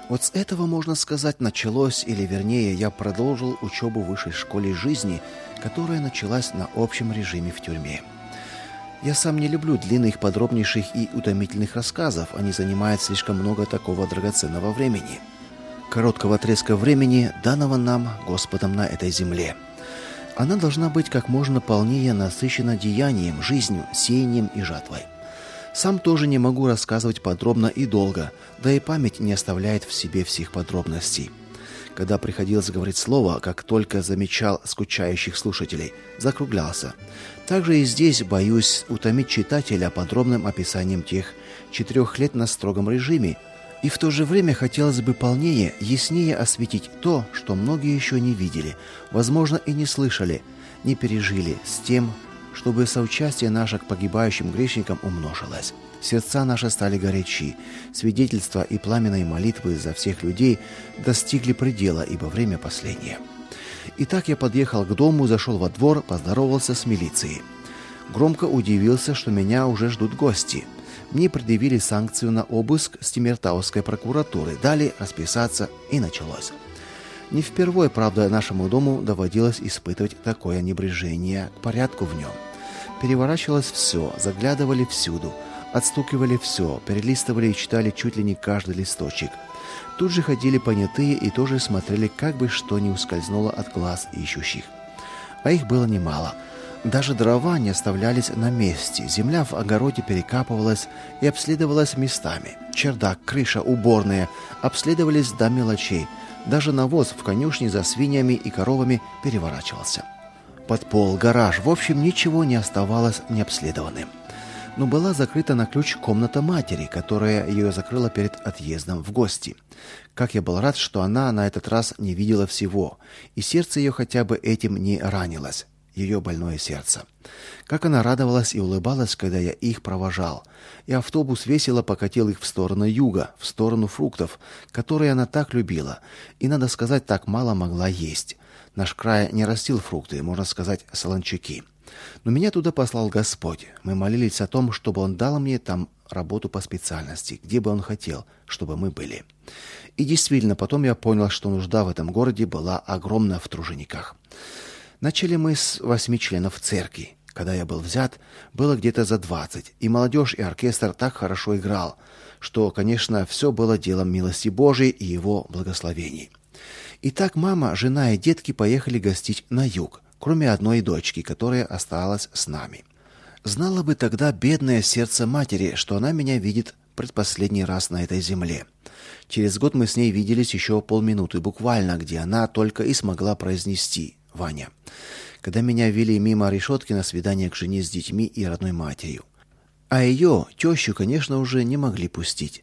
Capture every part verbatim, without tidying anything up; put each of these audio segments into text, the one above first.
Вот с этого, можно сказать, началось, или вернее, я продолжил учебу в высшей школе жизни, которая началась на общем режиме в тюрьме. Я сам не люблю длинных, подробнейших и утомительных рассказов, они занимают слишком много такого драгоценного времени. Короткого отрезка времени, данного нам Господом на этой земле. Она должна быть как можно полнее насыщена деянием, жизнью, сеянием и жатвой. Сам тоже не могу рассказывать подробно и долго, да и память не оставляет в себе всех подробностей. Когда приходилось говорить слово, как только замечал скучающих слушателей, закруглялся. Также и здесь боюсь утомить читателя подробным описанием тех четырех лет на строгом режиме, и в то же время хотелось бы полнее, яснее осветить то, что многие еще не видели, возможно, и не слышали, не пережили, с тем, чтобы соучастие наше к погибающим грешникам умножилось. Сердца наши стали горячи, свидетельства и пламенные молитвы за всех людей достигли предела, ибо время последнее. Итак, я подъехал к дому, зашел во двор, поздоровался с милицией. Громко удивился, что меня уже ждут гости. Мне предъявили санкцию на обыск с Тимиртауской прокуратуры, дали расписаться, и началось. Не впервые, правда, нашему дому доводилось испытывать такое небрежение к порядку в нем. Переворачивалось все, заглядывали всюду, отстукивали все, перелистывали и читали чуть ли не каждый листочек. Тут же ходили понятые и тоже смотрели, как бы что ни ускользнуло от глаз ищущих. А их было немало. Даже дрова не оставлялись на месте, земля в огороде перекапывалась и обследовалась местами. Чердак, крыша, уборная обследовались до мелочей. Даже навоз в конюшне за свиньями и коровами переворачивался. Подпол, гараж, в общем, ничего не оставалось необследованным. Но была закрыта на ключ комната матери, которая ее закрыла перед отъездом в гости. Как я был рад, что она на этот раз не видела всего, и сердце ее хотя бы этим не ранилось, ее больное сердце. Как она радовалась и улыбалась, когда я их провожал, и автобус весело покатил их в сторону юга, в сторону фруктов, которые она так любила, и, надо сказать, так мало могла есть. Наш край не растил фрукты, можно сказать, солончаки. Но меня туда послал Господь. Мы молились о том, чтобы Он дал мне там работу по специальности, где бы Он хотел, чтобы мы были. И действительно, потом я понял, что нужда в этом городе была огромна в тружениках. Начали мы с восьми членов церкви. Когда я был взят, было где-то за двадцать, и молодежь, и оркестр так хорошо играл, что, конечно, все было делом милости Божией и Его благословений. Итак, мама, жена и детки поехали гостить на юг, кроме одной дочки, которая осталась с нами. Знала бы тогда бедное сердце матери, что она меня видит предпоследний раз на этой земле. Через год мы с ней виделись еще полминуты буквально, где она только и смогла произнести: «Ваня», когда меня вели мимо решетки на свидание к жене с детьми и родной матерью. А ее, тещу, конечно, уже не могли пустить.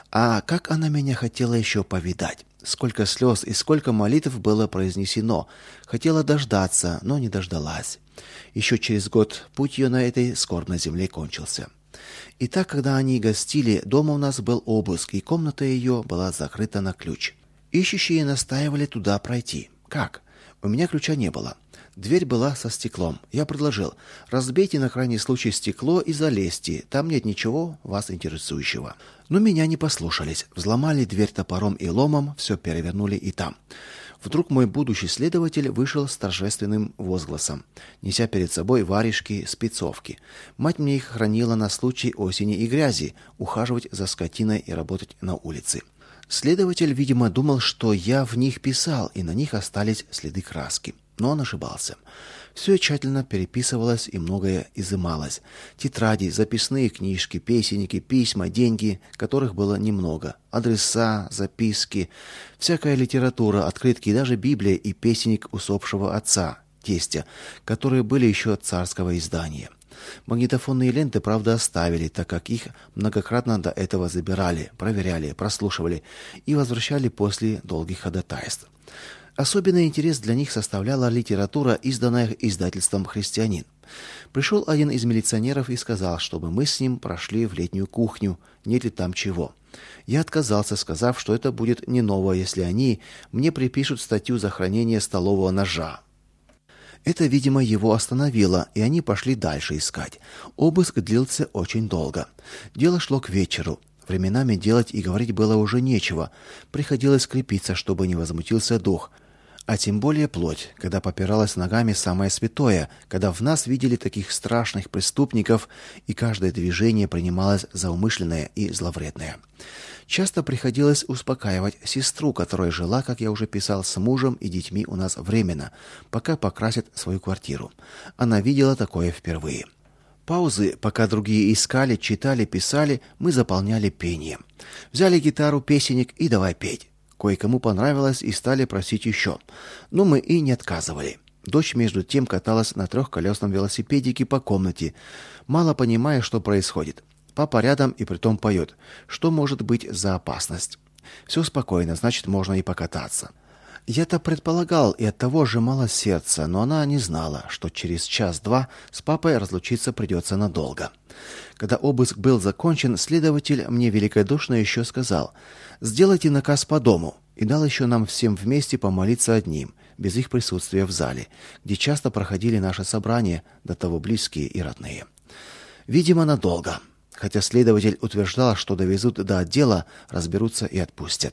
А как она меня хотела еще повидать. Сколько слез и сколько молитв было произнесено. Хотела дождаться, но не дождалась. Еще через год путь ее на этой скорбной земле кончился. Итак, когда они гостили, дома у нас был обыск, и комната ее была закрыта на ключ. Ищущие настаивали туда пройти. Как? У меня ключа не было. Дверь была со стеклом. Я предложил: разбейте на крайний случай стекло и залезьте, там нет ничего вас интересующего. Но меня не послушались. Взломали дверь топором и ломом, все перевернули и там. Вдруг мой будущий следователь вышел с торжественным возгласом, неся перед собой варежки, спецовки. Мать мне их хранила на случай осени и грязи, ухаживать за скотиной и работать на улице. Следователь, видимо, думал, что я в них писал, и на них остались следы краски. Но он ошибался. Все тщательно переписывалось и многое изымалось. Тетради, записные книжки, песенники, письма, деньги, которых было немного, адреса, записки, всякая литература, открытки и даже Библия и песенник усопшего отца, тестя, которые были еще царского издания. Магнитофонные ленты, правда, оставили, так как их многократно до этого забирали, проверяли, прослушивали и возвращали после долгих ходатайств. Особенный интерес для них составляла литература, изданная издательством «Христианин». Пришел один из милиционеров и сказал, чтобы мы с ним прошли в летнюю кухню, нет ли там чего. Я отказался, сказав, что это будет не ново, если они мне припишут статью за хранение столового ножа. Это, видимо, его остановило, и они пошли дальше искать. Обыск длился очень долго. Дело шло к вечеру. Временами делать и говорить было уже нечего. Приходилось крепиться, чтобы не возмутился дух. А тем более плоть, когда попиралась ногами самое святое, когда в нас видели таких страшных преступников, и каждое движение принималось за умышленное и зловредное. Часто приходилось успокаивать сестру, которая жила, как я уже писал, с мужем и детьми у нас временно, пока покрасят свою квартиру. Она видела такое впервые. Паузы, пока другие искали, читали, писали, мы заполняли пением. Взяли гитару, песенник и давай петь. Кое-кому понравилось и стали просить еще. Но мы и не отказывали. Дочь между тем каталась на трехколесном велосипедике по комнате, мало понимая, что происходит. Папа рядом и притом поет. Что может быть за опасность? Все спокойно, значит, можно и покататься. Я-то предполагал и оттого сжимало сердце, но она не знала, что через час-два с папой разлучиться придется надолго. Когда обыск был закончен, следователь мне великодушно еще сказал: «Сделайте наказ по дому», и дал еще нам всем вместе помолиться одним, без их присутствия в зале, где часто проходили наши собрания, до того близкие и родные. Видимо, надолго. Хотя следователь утверждал, что довезут до отдела, разберутся и отпустят.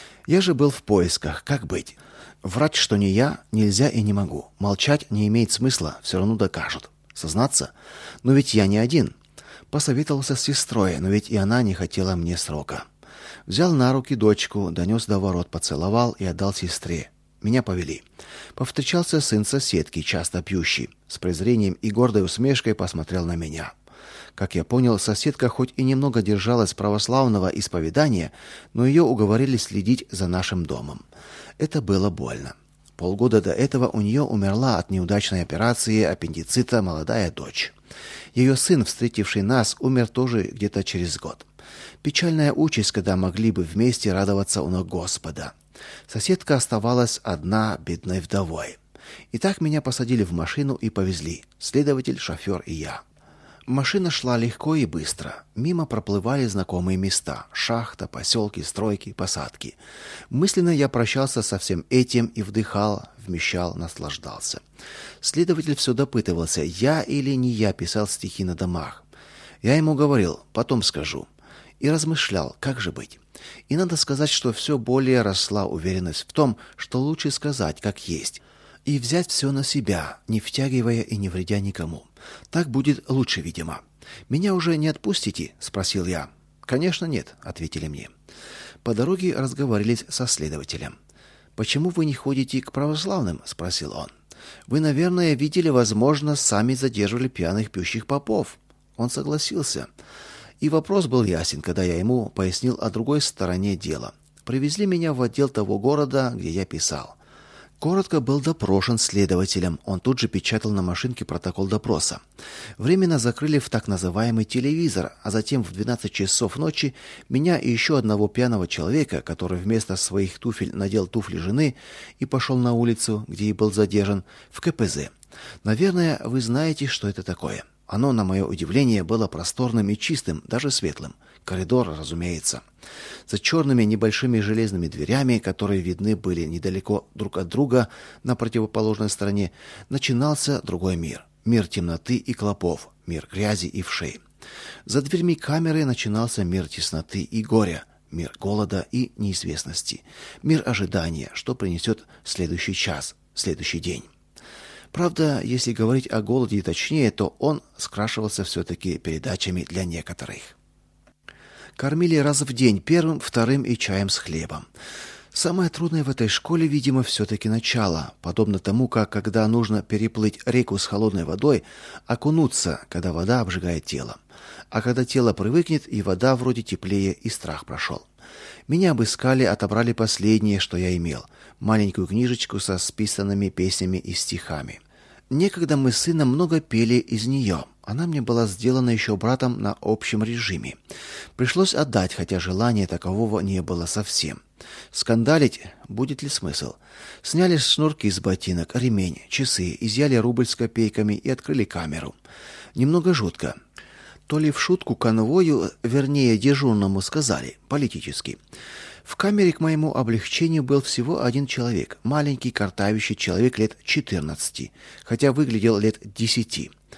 Я же был в поисках, как быть. Врать, что не я, нельзя и не могу. Молчать не имеет смысла, все равно докажут. Сознаться? Но ведь я не один. Посоветовался с сестрой, но ведь и она не хотела мне срока. Взял на руки дочку, донес до ворот, поцеловал и отдал сестре. Меня повели. Повстречался сын соседки, часто пьющий. С презрением и гордой усмешкой посмотрел на меня. Как я понял, соседка хоть и немного держалась православного исповедания, но ее уговорили следить за нашим домом. Это было больно. Полгода до этого у нее умерла от неудачной операции аппендицита молодая дочь. Ее сын, встретивший нас, умер тоже где-то через год. Печальная участь, когда могли бы вместе радоваться у ног Господа. Соседка оставалась одна бедной вдовой. Итак, меня посадили в машину и повезли. Следователь, шофер и я. Машина шла легко и быстро. Мимо проплывали знакомые места: шахта, поселки, стройки, посадки. Мысленно я прощался со всем этим и вдыхал, вмещал, наслаждался. Следователь все допытывался, я или не я писал стихи на домах. Я ему говорил: потом скажу. И размышлял, как же быть. И надо сказать, что все более росла уверенность в том, что лучше сказать, как есть, и взять все на себя, не втягивая и не вредя никому. Так будет лучше, видимо. Меня уже не отпустите, спросил я. Конечно, нет, ответили мне. По дороге разговорились со следователем. Почему вы не ходите к православным, спросил он. Вы, наверное, видели, возможно, сами задерживали пьяных пьющих попов. Он согласился. И вопрос был ясен, когда я ему пояснил о другой стороне дела. Привезли меня в отдел того города, где я писал. Коротко был допрошен следователем. Он тут же печатал на машинке протокол допроса. Временно закрыли в так называемый телевизор, а затем в двенадцать часов ночи меня и еще одного пьяного человека, который вместо своих туфель надел туфли жены и пошел на улицу, где и был задержан, в ка пэ зэ. Наверное, вы знаете, что это такое. Оно, на мое удивление, было просторным и чистым, даже светлым. Коридор, разумеется. За черными небольшими железными дверями, которые видны были недалеко друг от друга на противоположной стороне, начинался другой мир. Мир темноты и клопов, мир грязи и вшей. За дверьми камеры начинался мир тесноты и горя, мир голода и неизвестности, мир ожидания, что принесет следующий час, следующий день. Правда, если говорить о голоде точнее, то он скрашивался все-таки передачами для некоторых. Кормили раз в день первым, вторым и чаем с хлебом. Самое трудное в этой школе, видимо, все-таки начало, подобно тому, как когда нужно переплыть реку с холодной водой, окунуться, когда вода обжигает тело. А когда тело привыкнет, и вода вроде теплее, и страх прошел. Меня обыскали, отобрали последнее, что я имел, маленькую книжечку со списанными песнями и стихами. Некогда мы с сыном много пели из нее. Она мне была сделана еще братом на общем режиме. Пришлось отдать, хотя желания такового не было совсем. Скандалить будет ли смысл? Сняли шнурки с ботинок, ремень, часы, изъяли рубль с копейками и открыли камеру. Немного жутко. То ли в шутку конвою, вернее дежурному, сказали, политически. В камере к моему облегчению был всего один человек, маленький картавящий человек лет четырнадцати, хотя выглядел лет десяти.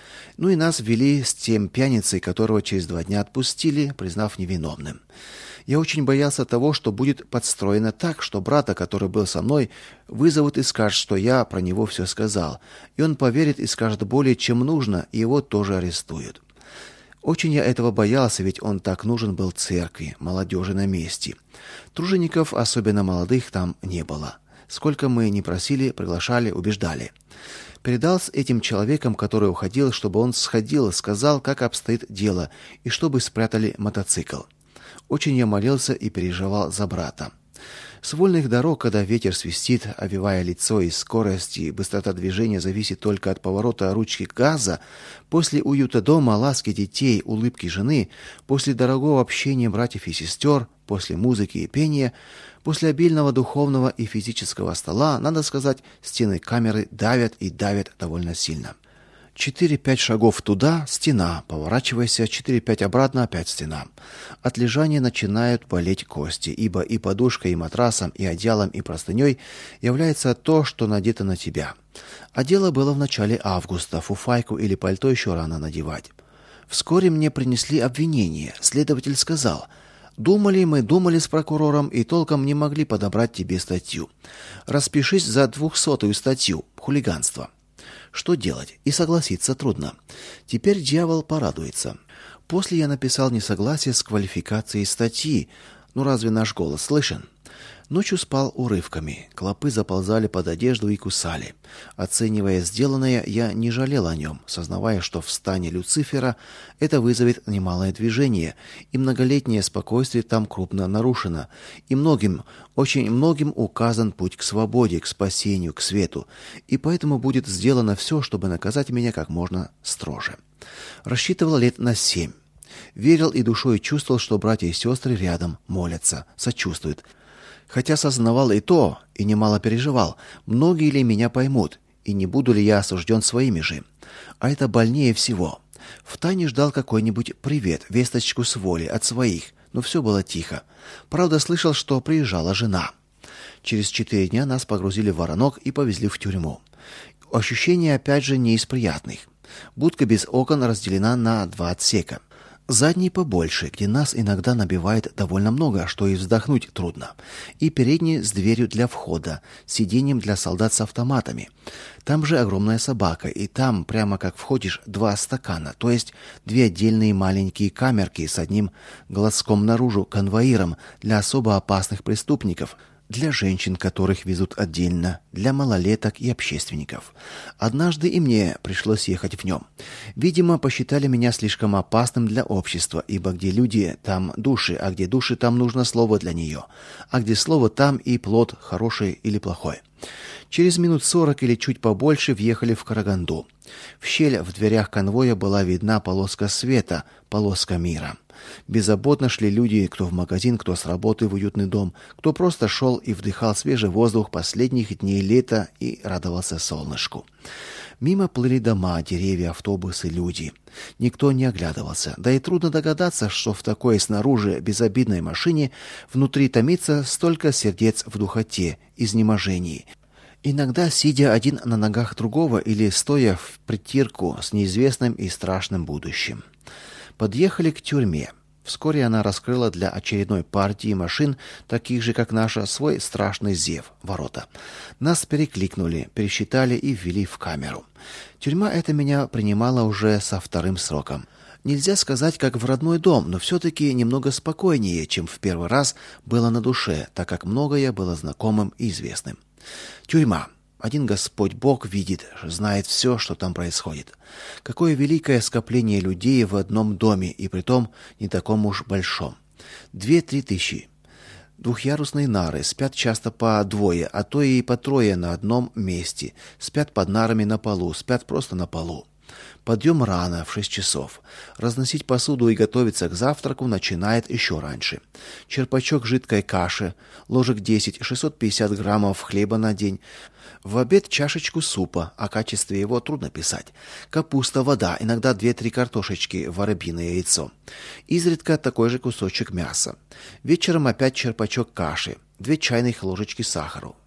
Ну и нас ввели с тем пьяницей, которого через два дня отпустили, признав невиновным. Я очень боялся того, что будет подстроено так, что брата, который был со мной, вызовут и скажут, что я про него все сказал. И он поверит и скажет более, чем нужно, и его тоже арестуют. Очень я этого боялся, ведь он так нужен был церкви, молодежи на месте. Тружеников, особенно молодых, там не было. Сколько мы ни просили, приглашали, убеждали. Передал с этим человеком, который уходил, чтобы он сходил, сказал, как обстоит дело, и чтобы спрятали мотоцикл. Очень я молился и переживал за брата. С вольных дорог, когда ветер свистит, овивая лицо, и скорость и быстрота движения зависит только от поворота ручки газа, после уюта дома, ласки детей, улыбки жены, после дорогого общения братьев и сестер, после музыки и пения, после обильного духовного и физического стола, надо сказать, стены камеры давят и давят довольно сильно. Четыре-пять шагов туда — стена, поворачивайся, четыре-пять обратно — опять стена. От лежания начинают болеть кости, ибо и подушкой, и матрасом, и одеялом, и простыней является то, что надето на тебя. А дело было в начале августа, фуфайку или пальто еще рано надевать. Вскоре мне принесли обвинение. Следователь сказал: «Думали мы, думали с прокурором и толком не могли подобрать тебе статью. Распишись за двухсотую статью — хулиганство». Что делать? И согласиться трудно. Теперь дьявол порадуется. После я написал несогласие с квалификацией статьи. Ну разве наш голос слышен? Ночью спал урывками. Клопы заползали под одежду и кусали. Оценивая сделанное, я не жалел о нем, сознавая, что в стане Люцифера это вызовет немалое движение, и многолетнее спокойствие там крупно нарушено, и многим, очень многим указан путь к свободе, к спасению, к свету, и поэтому будет сделано все, чтобы наказать меня как можно строже. Рассчитывал лет на семь. Верил и душой чувствовал, что братья и сестры рядом, молятся, сочувствуют. Хотя сознавал и то, и немало переживал, многие ли меня поймут, и не буду ли я осужден своими же. А это больнее всего. Втайне ждал какой-нибудь привет, весточку с воли от своих, но все было тихо. Правда, слышал, что приезжала жена. Через четыре дня нас погрузили в воронок и повезли в тюрьму. Ощущения опять же не из приятных. Будка без окон разделена на два отсека. Задний побольше, где нас иногда набивает довольно много, что и вздохнуть трудно. И передний с дверью для входа, сиденьем для солдат с автоматами. Там же огромная собака, и там, прямо как входишь, два стакана, то есть две отдельные маленькие камерки с одним глазком наружу конвоиром для особо опасных преступников, для женщин, которых везут отдельно, для малолеток и общественников. Однажды и мне пришлось ехать в нем. Видимо, посчитали меня слишком опасным для общества, ибо где люди, там души, а где души, там нужно слово для нее, а где слово, там и плод, хороший или плохой. Через минут сорок или чуть побольше въехали в Караганду. В щель в дверях конвоя была видна полоска света, полоска мира. Беззаботно шли люди, кто в магазин, кто с работы в уютный дом, кто просто шел и вдыхал свежий воздух последних дней лета и радовался солнышку. Мимо плыли дома, деревья, автобусы, люди. Никто не оглядывался. Да и трудно догадаться, что в такой снаружи безобидной машине внутри томится столько сердец в духоте, изнеможении. Иногда сидя один на ногах другого или стоя в притирку с неизвестным и страшным будущим. Подъехали к тюрьме. Вскоре она раскрыла для очередной партии машин, таких же, как наша, свой страшный зев, ворота. Нас перекликнули, пересчитали и ввели в камеру. Тюрьма эта меня принимала уже со вторым сроком. Нельзя сказать, как в родной дом, но все-таки немного спокойнее, чем в первый раз было на душе, так как многое было знакомым и известным. Тюрьма. Один Господь Бог видит, знает все, что там происходит. Какое великое скопление людей в одном доме, и притом не таком уж большом. Две-три тысячи. Двухъярусные нары, спят часто по двое, а то и по трое на одном месте. Спят под нарами на полу, спят просто на полу. Подъем рано, в шесть часов. Разносить посуду и готовиться к завтраку начинает еще раньше. Черпачок жидкой каши, ложек десять, шестьсот пятьдесят граммов хлеба на день. В обед чашечку супа, о качестве его трудно писать. Капуста, вода, иногда две-три картошечки, воробьиное яйцо. Изредка такой же кусочек мяса. Вечером опять черпачок каши, две чайных ложечки сахару.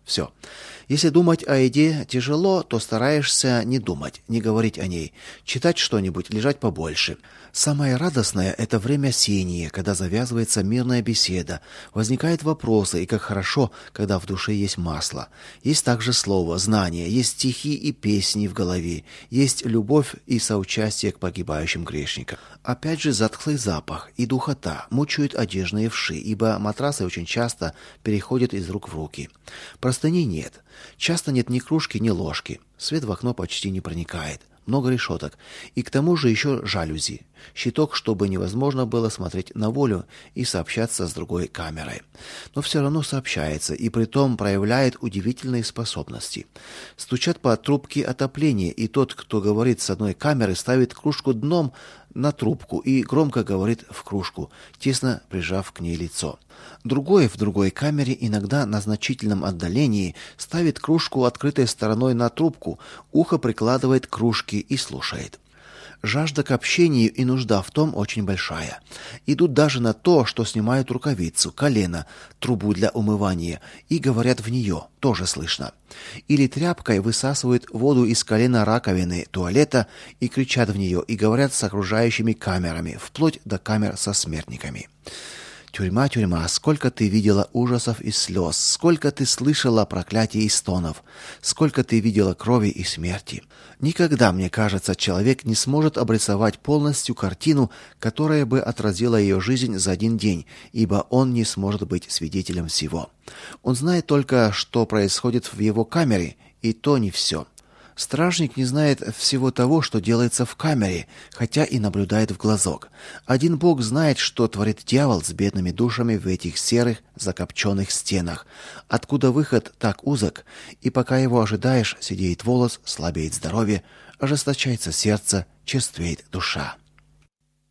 Все. Если думать о еде тяжело, то стараешься не думать, не говорить о ней, читать что-нибудь, лежать побольше. Самое радостное – это время сения, когда завязывается мирная беседа, возникают вопросы, и как хорошо, когда в душе есть масло. Есть также слово, знание, есть стихи и песни в голове, есть любовь и соучастие к погибающим грешникам. Опять же затхлый запах и духота мучают одежные вши, ибо матрасы очень часто переходят из рук в руки. Простыней нет. Часто нет ни кружки, ни ложки. Свет в окно почти не проникает. Много решеток. И к тому же еще жалюзи. Щиток, чтобы невозможно было смотреть на волю и сообщаться с другой камерой. Но все равно сообщается, и притом проявляет удивительные способности. Стучат по трубке отопления, и тот, кто говорит с одной камеры, ставит кружку дном на трубку и громко говорит в кружку, тесно прижав к ней лицо. Другой в другой камере, иногда на значительном отдалении, ставит кружку открытой стороной на трубку, ухо прикладывает к кружке и слушает. Жажда к общению и нужда в том очень большая. Идут даже на то, что снимают рукавицу, колено, трубу для умывания и говорят в нее, тоже слышно. Или тряпкой высасывают воду из колена раковины туалета и кричат в нее, и говорят с окружающими камерами, вплоть до камер со смертниками. Тюрьма, тюрьма, сколько ты видела ужасов и слез, сколько ты слышала проклятий и стонов, сколько ты видела крови и смерти. Никогда, мне кажется, человек не сможет обрисовать полностью картину, которая бы отразила ее жизнь за один день, ибо он не сможет быть свидетелем всего. Он знает только, что происходит в его камере, и то не все. Стражник не знает всего того, что делается в камере, хотя и наблюдает в глазок. Один Бог знает, что творит дьявол с бедными душами в этих серых, закопченных стенах, откуда выход так узок, и пока его ожидаешь, седеет волос, слабеет здоровье, ожесточается сердце, черствеет душа.